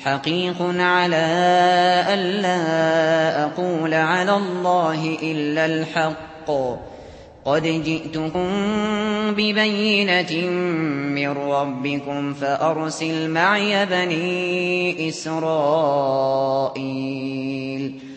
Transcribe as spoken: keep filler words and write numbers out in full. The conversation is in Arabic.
حقيق على ألا أقول على الله إلا الحق قد جئتكم ببينة من ربكم فأرسل معي بني إسرائيل